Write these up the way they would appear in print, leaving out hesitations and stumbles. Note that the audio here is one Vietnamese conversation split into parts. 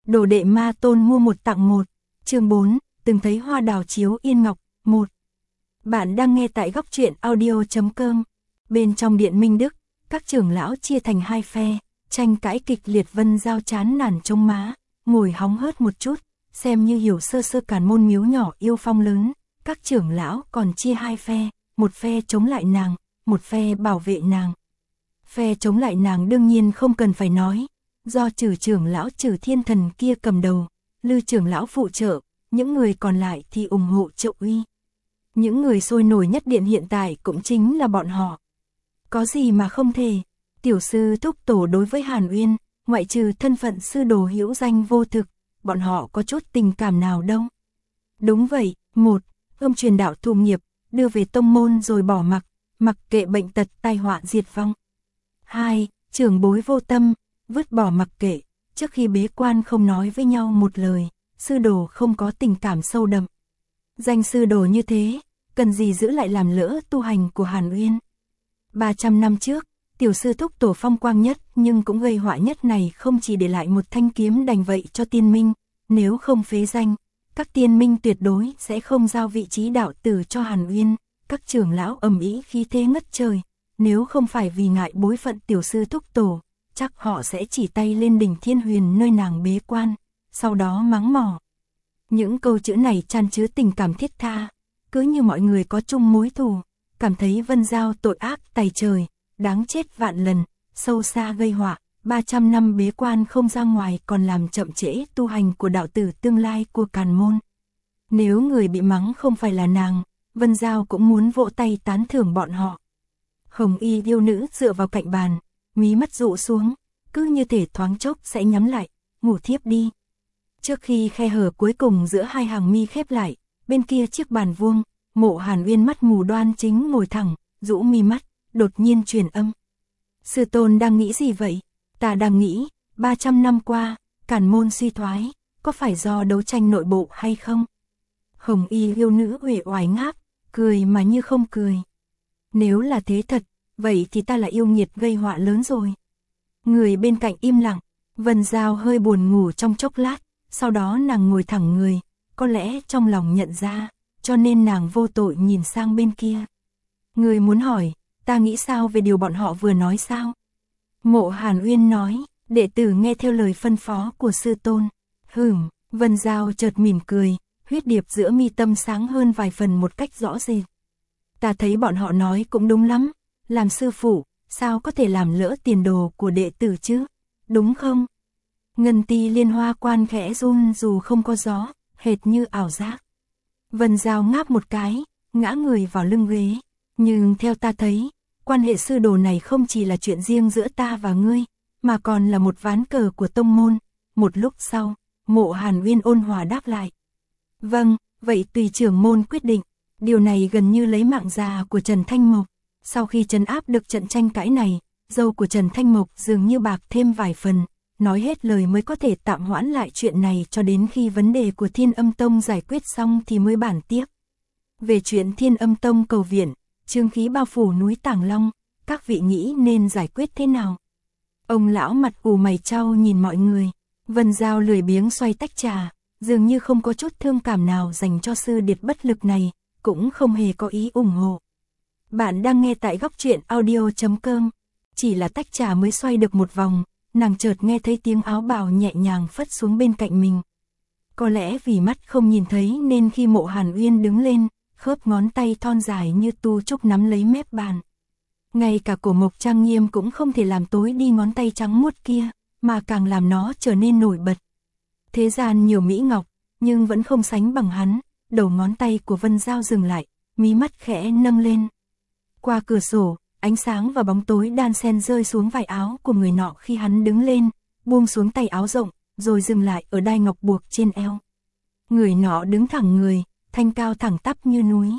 Đồ đệ ma tôn mua một tặng một. Chương 4, từng thấy hoa đào chiếu yên ngọc, 1. Bạn đang nghe tại góc truyện audio.com. Bên trong điện Minh Đức, các trưởng lão chia thành hai phe, tranh cãi kịch liệt. Vân Giao chán nản trông má, ngồi hóng hớt một chút, xem như hiểu sơ sơ Càn Môn miếu nhỏ yêu phong lớn. Các trưởng lão còn chia hai phe, một phe chống lại nàng, một phe bảo vệ nàng. Phe chống lại nàng đương nhiên không cần phải nói, do Trừ trưởng lão Trừ Thiên Thần kia cầm đầu, Lư trưởng lão phụ trợ, những người còn lại thì ủng hộ Triệu Uy. Những người sôi nổi nhất điện hiện tại cũng chính là bọn họ. Có gì mà không thể, tiểu sư thúc tổ đối với Hàn Uyên, ngoại trừ thân phận sư đồ hữu danh vô thực, bọn họ có chút tình cảm nào đâu. Đúng vậy, 1. Ông truyền đạo thụ nghiệp, đưa về tông môn rồi bỏ mặc kệ bệnh tật tai họa diệt vong. 2. Trưởng bối vô tâm, vứt bỏ mặc kệ, trước khi bế quan không nói với nhau một lời, sư đồ không có tình cảm sâu đậm. Danh sư đồ như thế, cần gì giữ lại làm lỡ tu hành của Hàn Uyên. 300 năm trước, tiểu sư thúc tổ phong quang nhất nhưng cũng gây họa nhất này không chỉ để lại một thanh kiếm đành vậy cho tiên minh, nếu không phế danh, các tiên minh tuyệt đối sẽ không giao vị trí đạo tử cho Hàn Uyên. Các trưởng lão ầm ĩ khí thế ngất trời, nếu không phải vì ngại bối phận tiểu sư thúc tổ, chắc họ sẽ chỉ tay lên đỉnh Thiên Huyền nơi nàng bế quan, sau đó mắng mỏ. Những câu chữ này chan chứa tình cảm thiết tha, cứ như mọi người có chung mối thù, cảm thấy Vân Giao tội ác tày trời, đáng chết vạn lần, sâu xa gây họa. 300 năm bế quan không ra ngoài còn làm chậm trễ tu hành của đạo tử tương lai của Càn Môn. Nếu người bị mắng không phải là nàng, Vân Giao cũng muốn vỗ tay tán thưởng bọn họ. Hồng y yêu nữ dựa vào cạnh bàn, mí mắt dụ xuống, cứ như thể thoáng chốc sẽ nhắm lại, ngủ thiếp đi. Trước khi khe hở cuối cùng giữa hai hàng mi khép lại, bên kia chiếc bàn vuông, Mộ Hàn Uyên mắt mù đoan chính ngồi thẳng, rũ mi mắt, đột nhiên truyền âm. Sư tôn đang nghĩ gì vậy? Ta đang nghĩ, 300 năm qua, Càn Môn suy thoái, có phải do đấu tranh nội bộ hay không? Hồng y yêu nữ uể oải ngáp, cười mà như không cười. Nếu là thế thật, vậy thì ta là yêu nghiệt gây họa lớn rồi. Người bên cạnh im lặng, Vân Giao hơi buồn ngủ trong chốc lát, sau đó nàng ngồi thẳng người, có lẽ trong lòng nhận ra, cho nên nàng vô tội nhìn sang bên kia. Người muốn hỏi, ta nghĩ sao về điều bọn họ vừa nói sao? Mộ Hàn Uyên nói, đệ tử nghe theo lời phân phó của sư tôn. Vân Giao chợt mỉm cười, huyết điệp giữa mi tâm sáng hơn vài phần một cách rõ rệt. Ta thấy bọn họ nói cũng đúng lắm, làm sư phụ, sao có thể làm lỡ tiền đồ của đệ tử chứ, đúng không? Ngân ti liên hoa quan khẽ run dù không có gió, hệt như ảo giác. Vân Giao ngáp một cái, ngã người vào lưng ghế, nhưng theo ta thấy, quan hệ sư đồ này không chỉ là chuyện riêng giữa ta và ngươi, mà còn là một ván cờ của tông môn. Một lúc sau, Mộ Hàn Uyên ôn hòa đáp lại. Vâng, vậy tùy trưởng môn quyết định. Điều này gần như lấy mạng già của Trần Thanh Mộc. Sau khi trấn áp được trận tranh cãi này, dâu của Trần Thanh Mộc dường như bạc thêm vài phần, nói hết lời mới có thể tạm hoãn lại chuyện này cho đến khi vấn đề của Thiên Âm Tông giải quyết xong thì mới bàn tiếp. Về chuyện Thiên Âm Tông cầu viện, chương khí bao phủ núi Tàng Long, các vị nghĩ nên giải quyết thế nào? Ông lão mặt ù mày chau nhìn mọi người, Vân Giao lười biếng xoay tách trà, dường như không có chút thương cảm nào dành cho sư điệt bất lực này, cũng không hề có ý ủng hộ. Bạn đang nghe tại góc truyện audio.com. Chỉ là tách trà mới xoay được một vòng, nàng chợt nghe thấy tiếng áo bào nhẹ nhàng phất xuống bên cạnh mình. Có lẽ vì mắt không nhìn thấy nên khi Mộ Hàn Uyên đứng lên, khớp ngón tay thon dài như tu trúc nắm lấy mép bàn. Ngay cả cổ mộc trang nghiêm cũng không thể làm tối đi ngón tay trắng muốt kia, mà càng làm nó trở nên nổi bật. Thế gian nhiều mỹ ngọc, nhưng vẫn không sánh bằng hắn. Đầu ngón tay của Vân Giao dừng lại, mí mắt khẽ nâng lên. Qua cửa sổ, ánh sáng và bóng tối đan xen rơi xuống vải áo của người nọ khi hắn đứng lên, buông xuống tay áo rộng, rồi dừng lại ở đai ngọc buộc trên eo. Người nọ đứng thẳng người, thanh cao thẳng tắp như núi.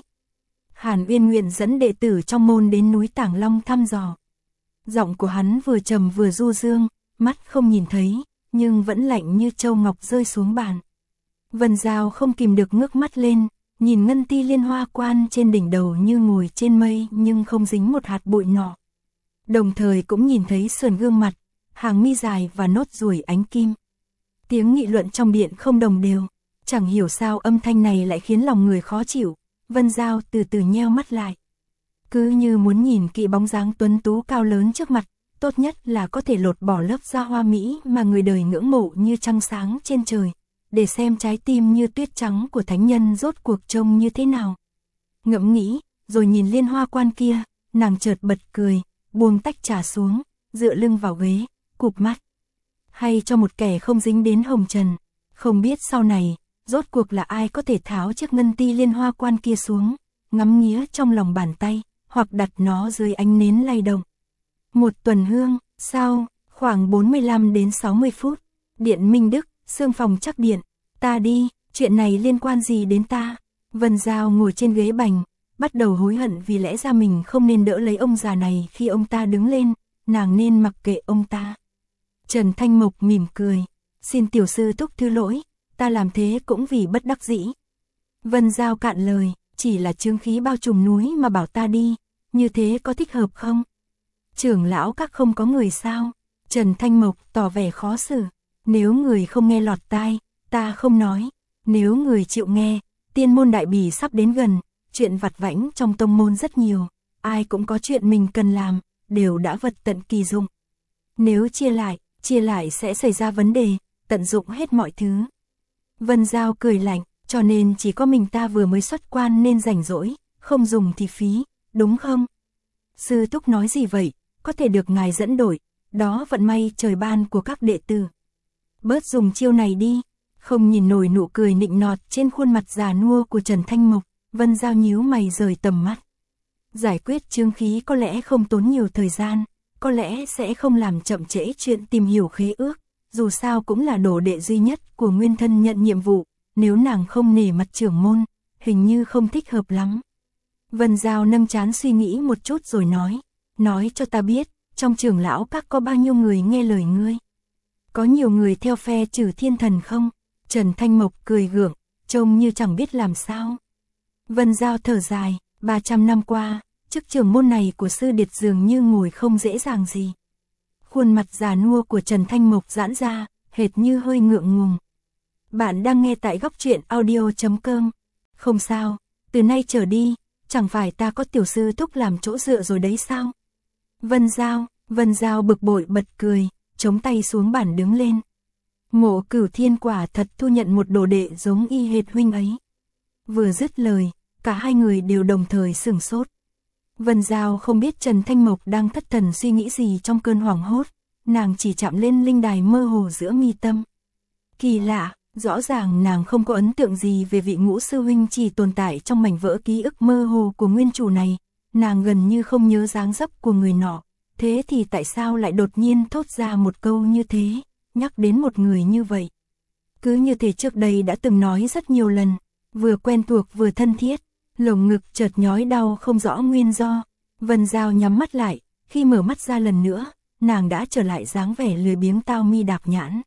Hàn Uyên nguyện dẫn đệ tử trong môn đến núi Tàng Long thăm dò. Giọng của hắn vừa trầm vừa du dương, mắt không nhìn thấy, nhưng vẫn lạnh như châu ngọc rơi xuống bàn. Vân Giao không kìm được ngước mắt lên, nhìn ngân ti liên hoa quan trên đỉnh đầu như ngồi trên mây nhưng không dính một hạt bụi nọ. Đồng thời cũng nhìn thấy sườn gương mặt, hàng mi dài và nốt ruồi ánh kim. Tiếng nghị luận trong điện không đồng đều, chẳng hiểu sao âm thanh này lại khiến lòng người khó chịu. Vân Giao từ từ nheo mắt lại. Cứ như muốn nhìn kỹ bóng dáng tuấn tú cao lớn trước mặt, tốt nhất là có thể lột bỏ lớp da hoa mỹ mà người đời ngưỡng mộ như trăng sáng trên trời, để xem trái tim như tuyết trắng của thánh nhân rốt cuộc trông như thế nào. Ngẫm nghĩ, rồi nhìn Liên Hoa Quan kia, nàng chợt bật cười, buông tách trà xuống, dựa lưng vào ghế, cụp mắt. Hay cho một kẻ không dính đến hồng trần, không biết sau này, rốt cuộc là ai có thể tháo chiếc ngân ti Liên Hoa Quan kia xuống, ngắm nghía trong lòng bàn tay, hoặc đặt nó dưới ánh nến lay động. Một tuần hương, sau, khoảng 45 đến 60 phút, điện Minh Đức, xương phòng chắc điện, ta đi, chuyện này liên quan gì đến ta? Vân Giao ngồi trên ghế bành, bắt đầu hối hận vì lẽ ra mình không nên đỡ lấy ông già này khi ông ta đứng lên, nàng nên mặc kệ ông ta. Trần Thanh Mộc mỉm cười, xin tiểu sư thúc thứ lỗi, ta làm thế cũng vì bất đắc dĩ. Vân Giao cạn lời, chỉ là chướng khí bao trùm núi mà bảo ta đi, như thế có thích hợp không? Trưởng lão các không có người sao? Trần Thanh Mộc tỏ vẻ khó xử, nếu người không nghe lọt tai, ta không nói, nếu người chịu nghe, tiên môn đại bỉ sắp đến gần, chuyện vặt vãnh trong tông môn rất nhiều, ai cũng có chuyện mình cần làm, đều đã vật tận kỳ dụng. Nếu chia lại sẽ xảy ra vấn đề, tận dụng hết mọi thứ. Vân Giao cười lạnh, cho nên chỉ có mình ta vừa mới xuất quan nên rảnh rỗi, không dùng thì phí, đúng không? Sư thúc nói gì vậy, có thể được ngài dẫn đổi, đó vận may trời ban của các đệ tử. Bớt dùng chiêu này đi, không nhìn nổi nụ cười nịnh nọt trên khuôn mặt già nua của Trần Thanh Mộc, Vân Giao nhíu mày rời tầm mắt. Giải quyết chướng khí có lẽ không tốn nhiều thời gian, có lẽ sẽ không làm chậm trễ chuyện tìm hiểu khế ước, dù sao cũng là đồ đệ duy nhất của nguyên thân nhận nhiệm vụ, nếu nàng không nể mặt trưởng môn, hình như không thích hợp lắm. Vân Giao nâng trán suy nghĩ một chút rồi nói cho ta biết, trong trưởng lão các có bao nhiêu người nghe lời ngươi? Có nhiều người theo phe Trừ Thiên Thần không? Trần Thanh Mộc cười gượng, trông như chẳng biết làm sao. Vân Giao thở dài, 300 năm qua, chức trưởng môn này của sư điệt dường như ngồi không dễ dàng gì. Khuôn mặt già nua của Trần Thanh Mộc giãn ra, hệt như hơi ngượng ngùng. Bạn đang nghe tại góc truyện audio.com. Không sao, từ nay trở đi, chẳng phải ta có tiểu sư thúc làm chỗ dựa rồi đấy sao? Vân Giao bực bội bật cười, chống tay xuống bàn đứng lên. Ngộ Cửu Thiên quả thật thu nhận một đồ đệ giống y hệt huynh ấy. Vừa dứt lời, cả hai người đều đồng thời sửng sốt. Vân Giao không biết Trần Thanh Mộc đang thất thần suy nghĩ gì trong cơn hoảng hốt, nàng chỉ chạm lên linh đài mơ hồ giữa mi tâm. Kỳ lạ, rõ ràng nàng không có ấn tượng gì về vị Ngũ sư huynh chỉ tồn tại trong mảnh vỡ ký ức mơ hồ của nguyên chủ này, nàng gần như không nhớ dáng dấp của người nọ, thế thì tại sao lại đột nhiên thốt ra một câu như thế, nhắc đến một người như vậy. Cứ như thể trước đây đã từng nói rất nhiều lần, vừa quen thuộc vừa thân thiết, lồng ngực chợt nhói đau không rõ nguyên do. Vân Giao nhắm mắt lại, khi mở mắt ra lần nữa, nàng đã trở lại dáng vẻ lười biếng tao mi đạp nhãn.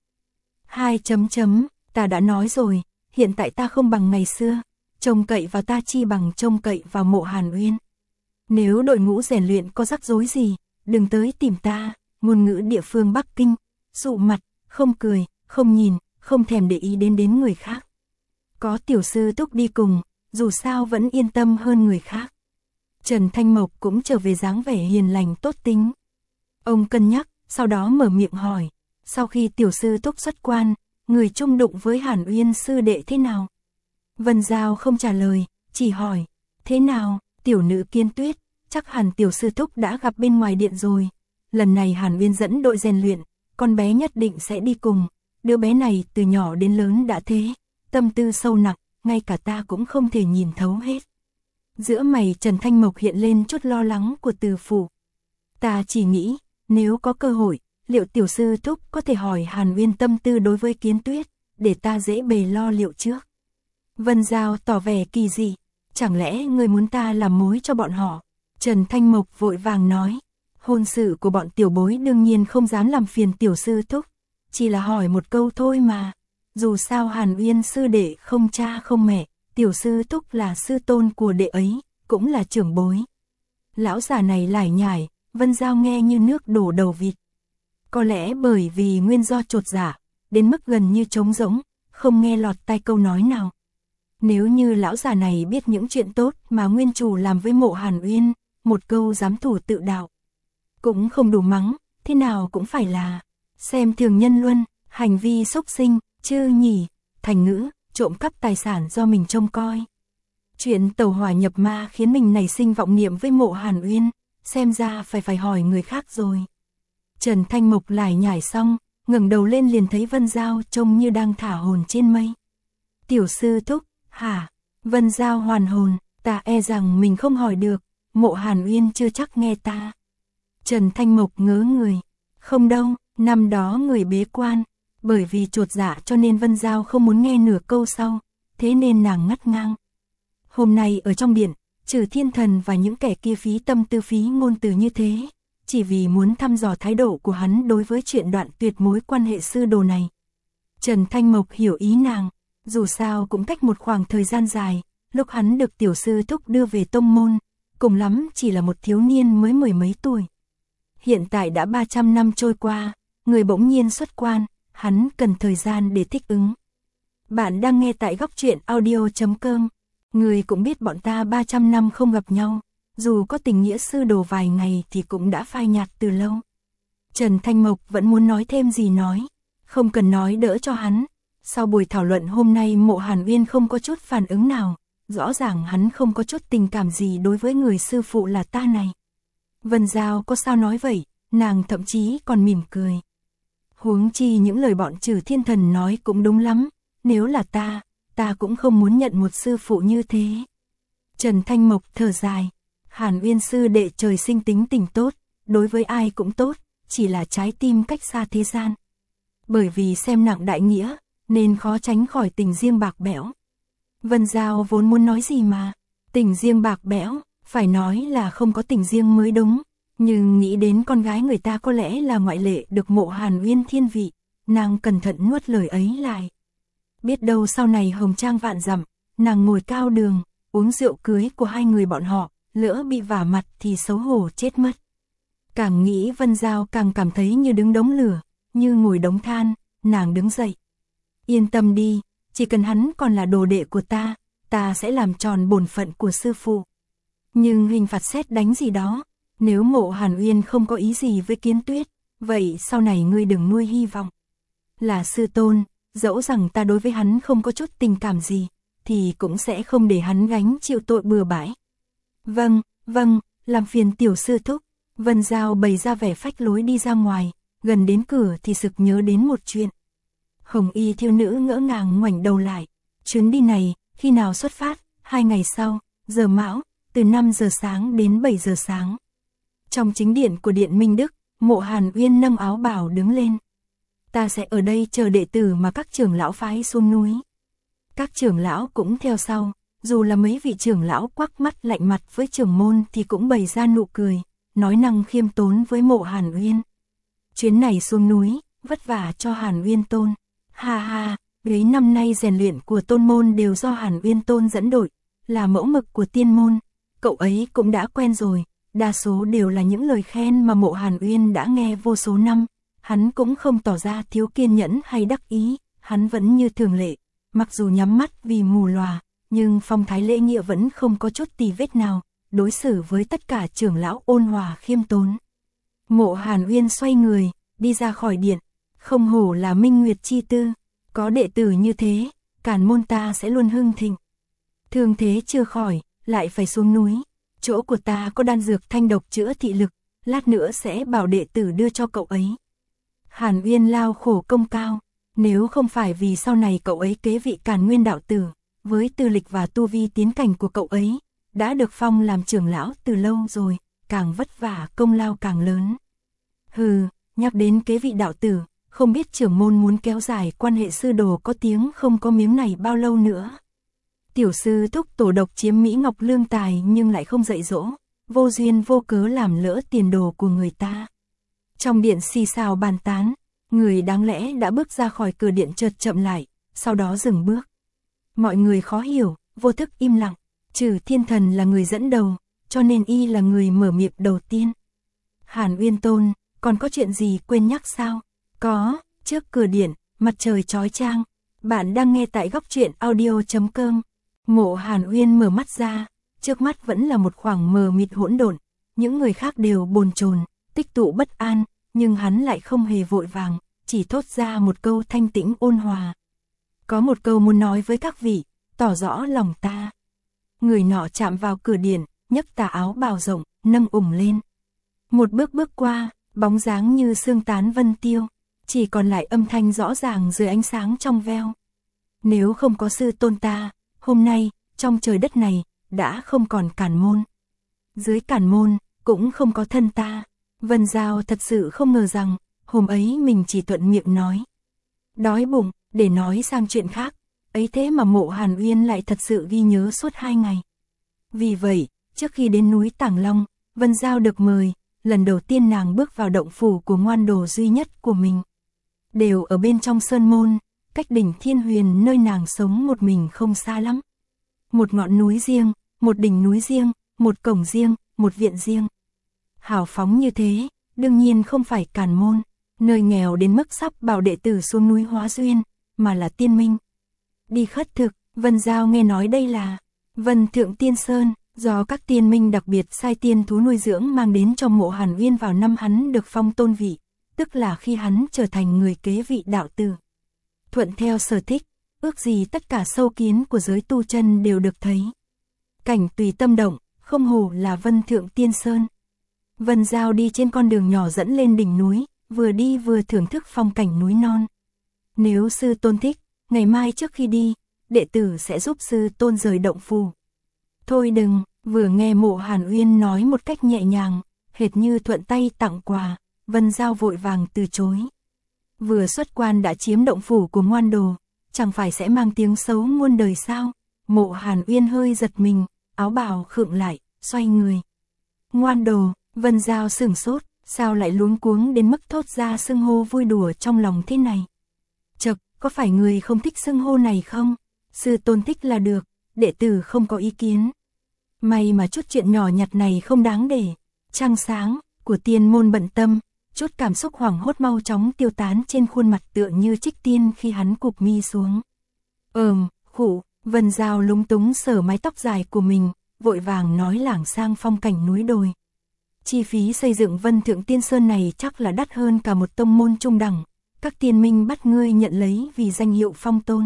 Ta đã nói rồi, hiện tại ta không bằng ngày xưa, trông cậy vào ta chi bằng trông cậy vào Mộ Hàn Uyên. Nếu đội ngũ rèn luyện có rắc rối gì, đừng tới tìm ta. Ngôn ngữ địa phương Bắc Kinh, sụ mặt, không cười, không nhìn, không thèm để ý đến người khác. Có tiểu sư thúc đi cùng, dù sao vẫn yên tâm hơn người khác. Trần Thanh Mộc cũng trở về dáng vẻ hiền lành tốt tính. Ông cân nhắc, sau đó mở miệng hỏi, sau khi tiểu sư thúc xuất quan, người chung đụng với Hàn Uyên sư đệ thế nào? Vân Giao không trả lời, chỉ hỏi, thế nào, tiểu nữ Kiên Tuyết, chắc hẳn tiểu sư thúc đã gặp bên ngoài điện rồi. Lần này Hàn Uyên dẫn đội rèn luyện, con bé nhất định sẽ đi cùng. Đứa bé này từ nhỏ đến lớn đã thế, tâm tư sâu nặng, ngay cả ta cũng không thể nhìn thấu hết. Giữa mày Trần Thanh Mộc hiện lên chút lo lắng của Từ Phủ. Ta chỉ nghĩ, nếu có cơ hội, liệu tiểu sư thúc có thể hỏi Hàn Uyên tâm tư đối với Kiến Tuyết, để ta dễ bề lo liệu trước. Vân Giao tỏ vẻ kỳ dị, chẳng lẽ người muốn ta làm mối cho bọn họ? Trần Thanh Mộc vội vàng nói, hôn sự của bọn tiểu bối đương nhiên không dám làm phiền tiểu sư thúc, chỉ là hỏi một câu thôi mà. Dù sao Hàn Uyên sư đệ không cha không mẹ, tiểu sư thúc là sư tôn của đệ ấy, cũng là trưởng bối. Lão già này lải nhải, Vân Giao nghe như nước đổ đầu vịt. Có lẽ bởi vì nguyên do chột dạ, đến mức gần như trống rỗng, không nghe lọt tai câu nói nào. Nếu như lão già này biết những chuyện tốt mà nguyên chủ làm với Mộ Hàn Uyên, một câu giám thủ tự đạo cũng không đủ mắng, thế nào cũng phải là xem thường nhân luân, hành vi xúc sinh, chứ nhỉ, thành ngữ, trộm cắp tài sản do mình trông coi. Chuyện tàu hỏa nhập ma khiến mình nảy sinh vọng niệm với Mộ Hàn Uyên, xem ra phải hỏi người khác rồi. Trần Thanh Mộc lải nhải xong, ngẩng đầu lên liền thấy Vân Giao trông như đang thả hồn trên mây. Tiểu sư thúc, hả? Vân Giao hoàn hồn, ta e rằng mình không hỏi được, Mộ Hàn Uyên chưa chắc nghe ta. Trần Thanh Mộc ngớ người, không đâu, năm đó người bế quan, bởi vì chột dạ cho nên Vân Giao không muốn nghe nửa câu sau, thế nên nàng ngắt ngang. Hôm nay ở trong điện, trừ thiên thần và những kẻ kia phí tâm tư phí ngôn từ như thế, chỉ vì muốn thăm dò thái độ của hắn đối với chuyện đoạn tuyệt mối quan hệ sư đồ này. Trần Thanh Mộc hiểu ý nàng, dù sao cũng cách một khoảng thời gian dài, lúc hắn được tiểu sư thúc đưa về tông môn, cùng lắm chỉ là một thiếu niên mới mười mấy tuổi. Hiện tại đã 300 năm trôi qua, người bỗng nhiên xuất quan, hắn cần thời gian để thích ứng. Bạn đang nghe tại Góc Truyện Audio.com. Người cũng biết bọn ta 300 năm không gặp nhau, dù có tình nghĩa sư đồ vài ngày thì cũng đã phai nhạt từ lâu. Trần Thanh Mộc vẫn muốn nói thêm gì nói, không cần nói đỡ cho hắn. Sau buổi thảo luận hôm nay Mộ Hàn Uyên không có chút phản ứng nào, rõ ràng hắn không có chút tình cảm gì đối với người sư phụ là ta này. Vân Giao có sao nói vậy, nàng thậm chí còn mỉm cười. Huống chi những lời bọn Trừ Thiên Thần nói cũng đúng lắm, nếu là ta cũng không muốn nhận một sư phụ như thế. Trần Thanh Mộc thở dài, Hàn Uyên sư đệ trời sinh tính tình tốt, đối với ai cũng tốt, chỉ là trái tim cách xa thế gian. Bởi vì xem nặng đại nghĩa, nên khó tránh khỏi tình riêng bạc bẽo. Vân Giao vốn muốn nói gì mà, tình riêng bạc bẽo, phải nói là không có tình riêng mới đúng, nhưng nghĩ đến con gái người ta có lẽ là ngoại lệ được Mộ Hàn Uyên thiên vị, nàng cẩn thận nuốt lời ấy lại. Biết đâu sau này hồng trang vạn dặm, nàng ngồi cao đường, uống rượu cưới của hai người bọn họ, lỡ bị vả mặt thì xấu hổ chết mất. Càng nghĩ Vân Giao càng cảm thấy như đứng đống lửa, như ngồi đống than, nàng đứng dậy. Yên tâm đi, chỉ cần hắn còn là đồ đệ của ta sẽ làm tròn bổn phận của sư phụ. Nhưng hình phạt sét đánh gì đó, nếu Mộ Hàn Uyên không có ý gì với Kiến Tuyết, vậy sau này ngươi đừng nuôi hy vọng. Là sư tôn, dẫu rằng ta đối với hắn không có chút tình cảm gì, thì cũng sẽ không để hắn gánh chịu tội bừa bãi. Vâng, làm phiền tiểu sư thúc. Vân Giao bày ra vẻ phách lối đi ra ngoài, gần đến cửa thì sực nhớ đến một chuyện. Hồng y thiêu nữ ngỡ ngàng ngoảnh đầu lại, chuyến đi này, khi nào xuất phát? 2 ngày sau, giờ mão, từ 5 giờ sáng đến 7 giờ sáng. Trong chính điện của Điện Minh Đức, Mộ Hàn Uyên nâng áo bào đứng lên. Ta sẽ ở đây chờ đệ tử mà các trưởng lão phái xuống núi. Các trưởng lão cũng theo sau, dù là mấy vị trưởng lão quắc mắt lạnh mặt với trưởng môn thì cũng bày ra nụ cười, nói năng khiêm tốn với Mộ Hàn Uyên. Chuyến này xuống núi, vất vả cho Hàn Uyên tôn. Ha ha, mấy năm nay rèn luyện của tôn môn đều do Hàn Uyên tôn dẫn đội, là mẫu mực của tiên môn, cậu ấy cũng đã quen rồi, đa số đều là những lời khen mà Mộ Hàn Uyên đã nghe vô số năm, hắn cũng không tỏ ra thiếu kiên nhẫn hay đắc ý, hắn vẫn như thường lệ, mặc dù nhắm mắt vì mù lòa, nhưng phong thái lễ nghĩa vẫn không có chút tì vết nào, đối xử với tất cả trưởng lão ôn hòa khiêm tốn. Mộ Hàn Uyên xoay người, đi ra khỏi điện, không hổ là Minh Nguyệt chi tư, có đệ tử như thế, càn môn ta sẽ luôn hưng thịnh. Thương thế chưa khỏi, lại phải xuống núi, chỗ của ta có đan dược thanh độc chữa thị lực, lát nữa sẽ bảo đệ tử đưa cho cậu ấy. Hàn Uyên lao khổ công cao, nếu không phải vì sau này cậu ấy kế vị Càn Nguyên đạo tử, với tư lịch và tu vi tiến cảnh của cậu ấy, đã được phong làm trưởng lão từ lâu rồi, càng vất vả công lao càng lớn. Hừ, nhắc đến kế vị đạo tử, không biết trưởng môn muốn kéo dài quan hệ sư đồ có tiếng không có miếng này bao lâu nữa. Tiểu sư thúc tổ độc chiếm Mỹ Ngọc lương tài nhưng lại không dạy dỗ, vô duyên vô cớ làm lỡ tiền đồ của người ta. Trong điện xì xào bàn tán, người đáng lẽ đã bước ra khỏi cửa điện chợt chậm lại, sau đó dừng bước. Mọi người khó hiểu, vô thức im lặng, Trừ Thiên Thần là người dẫn đầu, cho nên y là người mở miệng đầu tiên. Hàn Uyên tôn, còn có chuyện gì quên nhắc sao? Có, trước cửa điện, mặt trời chói chang. Bạn đang nghe tại góc truyện audio.com. Mộ Hàn Uyên mở mắt ra, trước mắt vẫn là một khoảng mờ mịt hỗn độn, những người khác đều bồn chồn, tích tụ bất an, nhưng hắn lại không hề vội vàng, chỉ thốt ra một câu thanh tĩnh ôn hòa. Có một câu muốn nói với các vị, tỏ rõ lòng ta. Người nọ chạm vào cửa điện, nhấc tà áo bào rộng, nâng ủng lên. Một bước bước qua, bóng dáng như sương tán vân tiêu, chỉ còn lại âm thanh rõ ràng dưới ánh sáng trong veo. Nếu không có sư tôn ta, hôm nay, trong trời đất này, đã không còn Càn Môn. Dưới Càn Môn, cũng không có thân ta. Vân Giao thật sự không ngờ rằng, hôm ấy mình chỉ thuận miệng nói. Đói bụng, để nói sang chuyện khác, ấy thế mà Mộ Hàn Uyên lại thật sự ghi nhớ suốt 2 ngày. Vì vậy, trước khi đến núi Tàng Long, Vân Giao được mời, lần đầu tiên nàng bước vào động phủ của ngoan đồ duy nhất của mình. Đều ở bên trong sơn môn, cách đỉnh Thiên Huyền nơi nàng sống một mình không xa lắm. Một ngọn núi riêng, một đỉnh núi riêng, một cổng riêng, một viện riêng. Hào phóng như thế, đương nhiên không phải Càn Môn, nơi nghèo đến mức sắp bảo đệ tử xuống núi hóa duyên, mà là Tiên Minh. Đi khất thực, Vân Giao nghe nói đây là Vân Thượng Tiên Sơn, do các tiên minh đặc biệt sai tiên thú nuôi dưỡng mang đến cho Mộ Hàn Uyên vào năm hắn được phong tôn vị, tức là khi hắn trở thành người kế vị đạo tử. Thuận theo sở thích, ước gì tất cả sâu kiến của giới tu chân đều được thấy. Cảnh tùy tâm động, không hổ là Vân Thượng Tiên Sơn. Vân Giao đi trên con đường nhỏ dẫn lên đỉnh núi, vừa đi vừa thưởng thức phong cảnh núi non. Nếu sư tôn thích, ngày mai trước khi đi, đệ tử sẽ giúp sư tôn rời động phủ. Thôi đừng, vừa nghe Mộ Hàn Uyên nói một cách nhẹ nhàng, hệt như thuận tay tặng quà, Vân Giao vội vàng từ chối. Vừa xuất quan đã chiếm động phủ của ngoan đồ, chẳng phải sẽ mang tiếng xấu muôn đời sao? Mộ Hàn Uyên hơi giật mình, áo bào khựng lại, xoay người. Ngoan đồ, Vân Giao sửng sốt, sao lại luống cuống đến mức thốt ra xưng hô vui đùa trong lòng thế này? Chậc, có phải người không thích xưng hô này không? Sư tôn thích là được, đệ tử không có ý kiến. May mà chút chuyện nhỏ nhặt này không đáng để. Trăng sáng của tiên môn bận tâm, chút cảm xúc hoảng hốt mau chóng tiêu tán trên khuôn mặt tựa như Trích Tiên khi hắn cụp mi xuống. Khụ, Vân Giao lúng túng sờ mái tóc dài của mình, vội vàng nói lảng sang phong cảnh núi đồi. Chi phí xây dựng Vân Thượng Tiên Sơn này chắc là đắt hơn cả một tông môn trung đẳng, các tiên minh bắt ngươi nhận lấy vì danh hiệu phong tôn.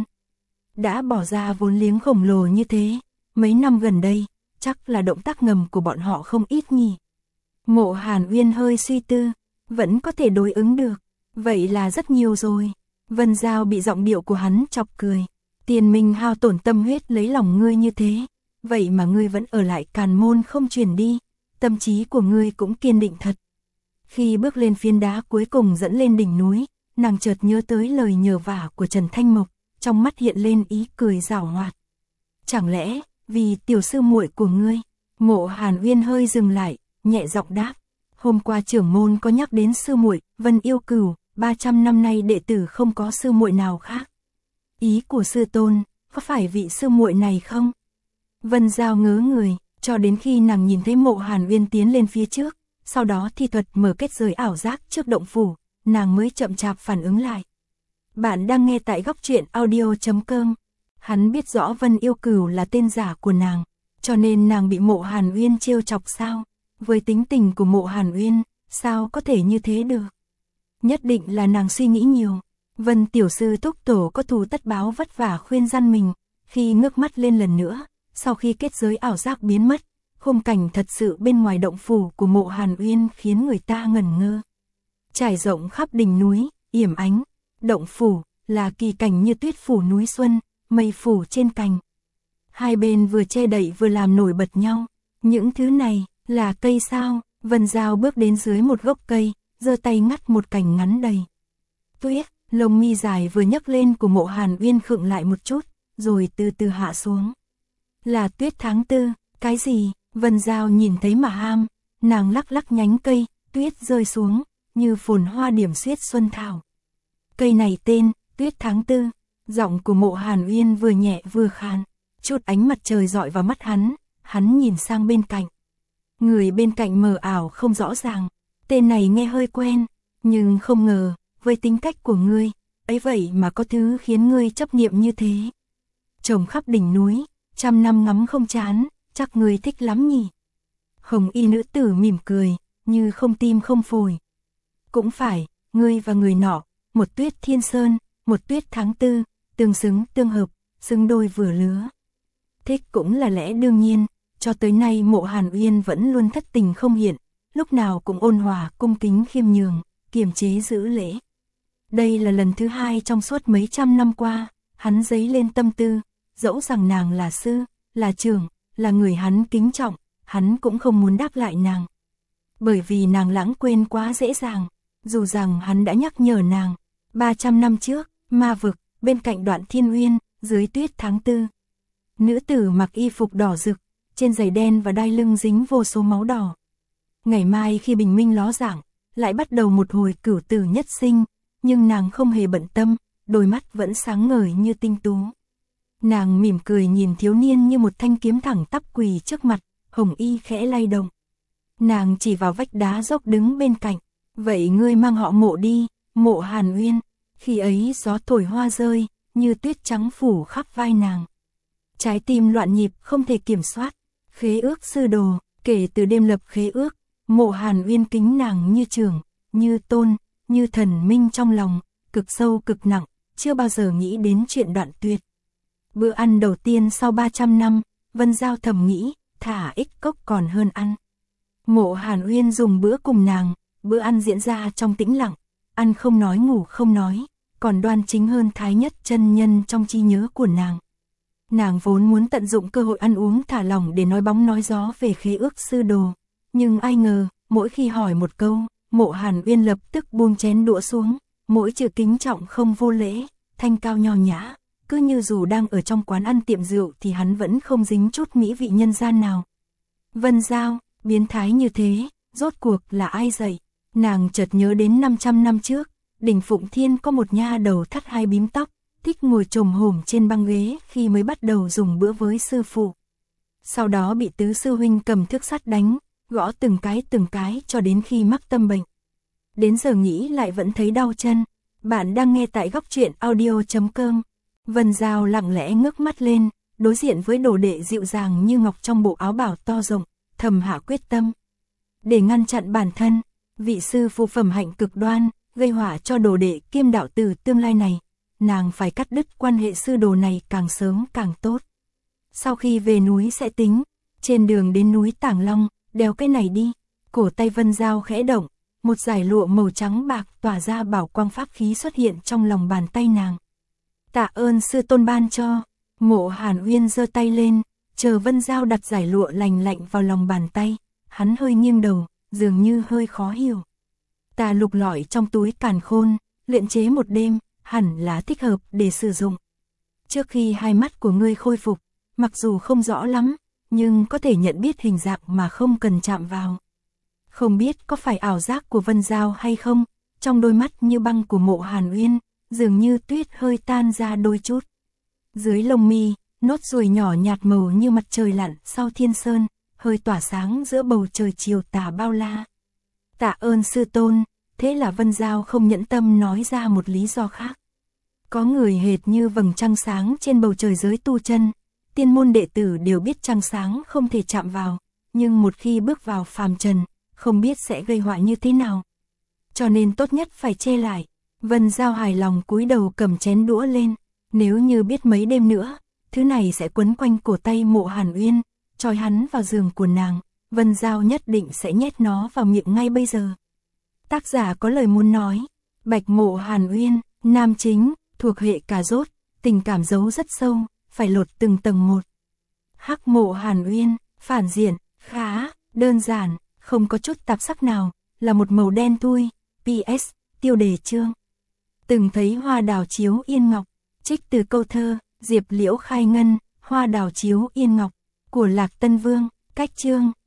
Đã bỏ ra vốn liếng khổng lồ như thế, mấy năm gần đây, chắc là động tác ngầm của bọn họ không ít nhỉ. Mộ Hàn Uyên hơi suy tư, vẫn có thể đối ứng được, vậy là rất nhiều rồi. Vân Giao bị giọng điệu của hắn chọc cười. Tiền minh hao tổn tâm huyết lấy lòng ngươi như thế, vậy mà ngươi vẫn ở lại Càn Môn không chuyển đi, tâm trí của ngươi cũng kiên định thật. Khi bước lên phiến đá cuối cùng dẫn lên đỉnh núi, nàng chợt nhớ tới lời nhờ vả của Trần Thanh Mộc, trong mắt hiện lên ý cười giảo hoạt. Chẳng lẽ, vì tiểu sư muội của ngươi? Mộ Hàn Uyên hơi dừng lại, nhẹ giọng đáp. Hôm qua trưởng môn có nhắc đến sư muội Vân Yêu Cửu, 300 năm nay đệ tử không có sư muội nào khác. Ý của sư tôn, có phải vị sư muội này không? Vân Giao ngớ người, cho đến khi nàng nhìn thấy Mộ Hàn Uyên tiến lên phía trước, sau đó thi thuật mở kết giới ảo giác trước động phủ, nàng mới chậm chạp phản ứng lại. Bạn đang nghe tại góc truyện audio.com. Hắn biết rõ Vân Yêu Cửu là tên giả của nàng, cho nên nàng bị Mộ Hàn Uyên trêu chọc sao? Với tính tình của Mộ Hàn Uyên, sao có thể như thế được? Nhất định là nàng suy nghĩ nhiều. Vân tiểu sư thúc tổ có thù tất báo vất vả khuyên răn mình, khi ngước mắt lên lần nữa, sau khi kết giới ảo giác biến mất, khung cảnh thật sự bên ngoài động phủ của Mộ Hàn Uyên khiến người ta ngẩn ngơ. Trải rộng khắp đỉnh núi, yểm ánh, động phủ là kỳ cảnh như tuyết phủ núi xuân, mây phủ trên cành. Hai bên vừa che đậy vừa làm nổi bật nhau. Những thứ này là cây sao? Vân Giao bước đến dưới một gốc cây, giơ tay ngắt một cành ngắn đầy tuyết. Lông mi dài vừa nhấc lên của Mộ Hàn Uyên khựng lại một chút, rồi từ từ hạ xuống. Là tuyết tháng 4, cái gì? Vân Giao nhìn thấy mà ham, nàng lắc lắc nhánh cây, tuyết rơi xuống, như phồn hoa điểm xuyết xuân thảo. Cây này tên, tuyết tháng 4, giọng của Mộ Hàn Uyên vừa nhẹ vừa khàn, chút ánh mặt trời dọi vào mắt hắn nhìn sang bên cạnh. Người bên cạnh mờ ảo không rõ ràng, tên này nghe hơi quen, nhưng không ngờ, với tính cách của ngươi, ấy vậy mà có thứ khiến ngươi chấp niệm như thế. Trồng khắp đỉnh núi, 100 năm ngắm không chán, chắc ngươi thích lắm nhỉ. Hồng y nữ tử mỉm cười, như không tim không phổi. Cũng phải, ngươi và người nọ, một tuyết thiên sơn, một tuyết tháng tư, tương xứng tương hợp, xứng đôi vừa lứa. Thích cũng là lẽ đương nhiên, cho tới nay Mộ Hàn Uyên vẫn luôn thất tình không hiện, lúc nào cũng ôn hòa, cung kính khiêm nhường, kiềm chế giữ lễ. Đây là lần thứ hai trong suốt mấy trăm năm qua, hắn dấy lên tâm tư, dẫu rằng nàng là sư, là trưởng, là người hắn kính trọng, hắn cũng không muốn đáp lại nàng. Bởi vì nàng lãng quên quá dễ dàng, dù rằng hắn đã nhắc nhở nàng, 300 năm trước, ma vực, bên cạnh Đoạn Thiên Uyên, dưới tuyết tháng tư. Nữ tử mặc y phục đỏ rực, trên giày đen và đai lưng dính vô số máu đỏ. Ngày mai khi bình minh ló dạng, lại bắt đầu một hồi cửu tử nhất sinh, nhưng nàng không hề bận tâm, đôi mắt vẫn sáng ngời như tinh tú. Nàng mỉm cười nhìn thiếu niên như một thanh kiếm thẳng tắp quỳ trước mặt, hồng y khẽ lay động. Nàng chỉ vào vách đá dốc đứng bên cạnh, vậy ngươi mang họ Mộ đi, Mộ Hàn Uyên. Khi ấy gió thổi hoa rơi, như tuyết trắng phủ khắp vai nàng. Trái tim loạn nhịp không thể kiểm soát. Khế ước sư đồ, kể từ đêm lập khế ước, Mộ Hàn Uyên kính nàng như trưởng, như tôn, như thần minh trong lòng, cực sâu cực nặng, chưa bao giờ nghĩ đến chuyện đoạn tuyệt. Bữa ăn đầu tiên sau 300 năm, Vân Giao thầm nghĩ, thả ích cốc còn hơn ăn. Mộ Hàn Uyên dùng bữa cùng nàng, bữa ăn diễn ra trong tĩnh lặng, ăn không nói ngủ không nói, còn đoan chính hơn Thái Nhất chân nhân trong trí nhớ của nàng. Nàng vốn muốn tận dụng cơ hội ăn uống thả lỏng để nói bóng nói gió về khế ước sư đồ, nhưng ai ngờ, mỗi khi hỏi một câu, Mộ Hàn Uyên lập tức buông chén đũa xuống, mỗi chữ kính trọng không vô lễ, thanh cao nho nhã, cứ như dù đang ở trong quán ăn tiệm rượu thì hắn vẫn không dính chút mỹ vị nhân gian nào. Vân Giao, biến thái như thế, rốt cuộc là ai dạy? Nàng chợt nhớ đến 500 năm trước, đỉnh Phụng Thiên có một nha đầu thắt hai bím tóc, thích ngồi chồm hổm trên băng ghế khi mới bắt đầu dùng bữa với sư phụ. Sau đó bị tứ sư huynh cầm thước sắt đánh, gõ từng cái cho đến khi mắc tâm bệnh. Đến giờ nghĩ lại vẫn thấy đau chân. Bạn đang nghe tại Góc Truyện Audio.com. Vân Giao lặng lẽ ngước mắt lên, đối diện với đồ đệ dịu dàng như ngọc trong bộ áo bảo to rộng, thầm hạ quyết tâm. Để ngăn chặn bản thân, vị sư phụ phẩm hạnh cực đoan, gây họa cho đồ đệ kiêm đạo tử tương lai này, nàng phải cắt đứt quan hệ sư đồ này càng sớm càng tốt. Sau khi về núi sẽ tính, trên đường đến núi Tàng Long, đeo cái này đi. Cổ tay Vân Giao khẽ động, một dải lụa màu trắng bạc tỏa ra bảo quang pháp khí xuất hiện trong lòng bàn tay nàng. Tạ ơn sư tôn ban cho. Mộ Hàn Uyên giơ tay lên, chờ Vân Giao đặt dải lụa lành lạnh vào lòng bàn tay, hắn hơi nghiêng đầu, dường như hơi khó hiểu. Ta lục lọi trong túi càn khôn, luyện chế một đêm, hẳn là thích hợp để sử dụng. Trước khi hai mắt của ngươi khôi phục, mặc dù không rõ lắm, nhưng có thể nhận biết hình dạng mà không cần chạm vào. Không biết có phải ảo giác của Vân Giao hay không, trong đôi mắt như băng của Mộ Hàn Uyên, dường như tuyết hơi tan ra đôi chút. Dưới lông mi, nốt ruồi nhỏ nhạt màu như mặt trời lặn sau thiên sơn, hơi tỏa sáng giữa bầu trời chiều tà bao la. Tạ ơn sư tôn, thế là Vân Giao không nhẫn tâm nói ra một lý do khác. Có người hệt như vầng trăng sáng trên bầu trời giới tu chân, tiên môn đệ tử đều biết trăng sáng không thể chạm vào, nhưng một khi bước vào phàm trần, không biết sẽ gây họa như thế nào. Cho nên tốt nhất phải che lại. Vân Giao hài lòng cúi đầu cầm chén đũa lên, nếu như biết mấy đêm nữa, thứ này sẽ quấn quanh cổ tay Mộ Hàn Uyên, trói hắn vào giường của nàng, Vân Giao nhất định sẽ nhét nó vào miệng ngay bây giờ. Tác giả có lời muốn nói, Bạch Mộ Hàn Uyên, nam chính, thuộc hệ cà rốt, tình cảm giấu rất sâu, phải lột từng tầng một. Hắc Mộ Hàn Uyên, phản diện, khá, đơn giản, không có chút tạp sắc nào, là một màu đen thui. PS, tiêu đề chương. Từng thấy hoa đào chiếu yên ngọc, trích từ câu thơ, Diệp Liễu khai ngân, hoa đào chiếu yên ngọc, của Lạc Tân Vương, cách chương.